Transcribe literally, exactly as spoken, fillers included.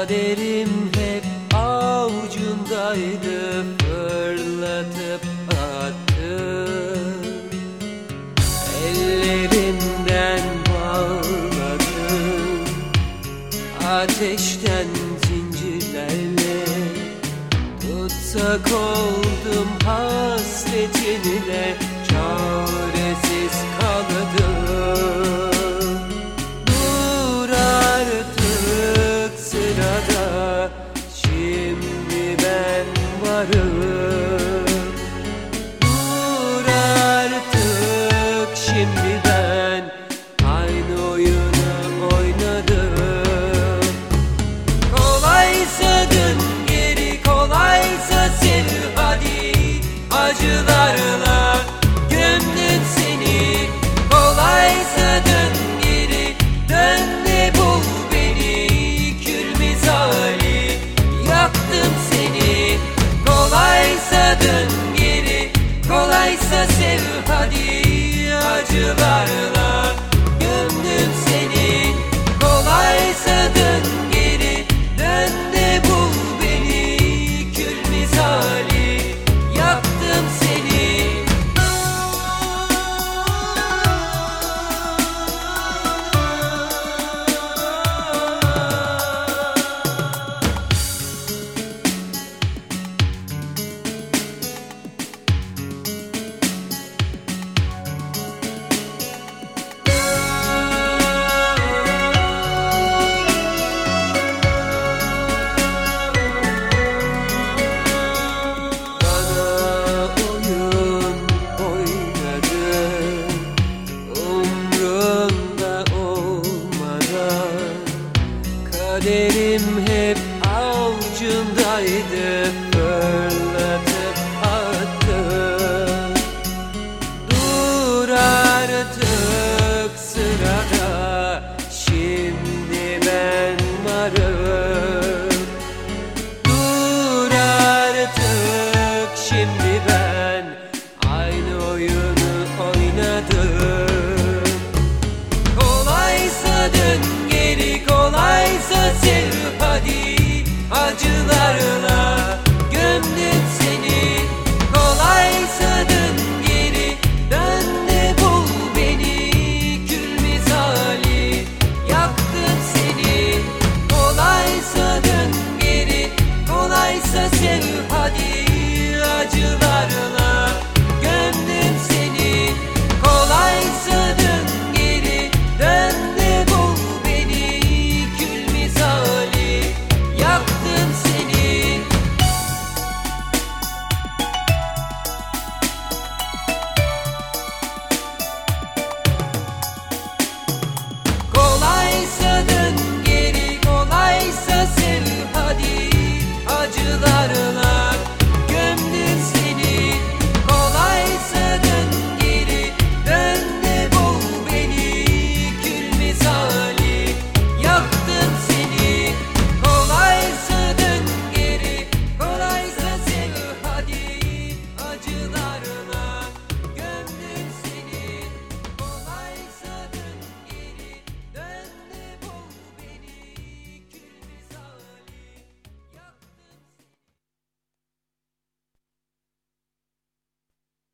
Kaderim hep avucundaydı, fırlatıp attım. Ellerimden bağladım, ateşten zincirlerle. Tutsak oldum hasretinle, çaresiz kaldım. Dur artık sırada, şimdi ben varım. Dur artık, şimdi ben aynı oyunu oynadım. Kolaysa dön geri, kolaysa sev hadi. Acılarla gömdüm seni. Kolaysa dön geri, dön de bul beni. Kül misali yaktım seni. Kolaysa dön geri, kolaysa sev hadi. Acılarla gömdüm seni. Kolaysa dön geri, dön de bul beni. Kül misali yaktım seni. Kaderim hep avucumdaydı,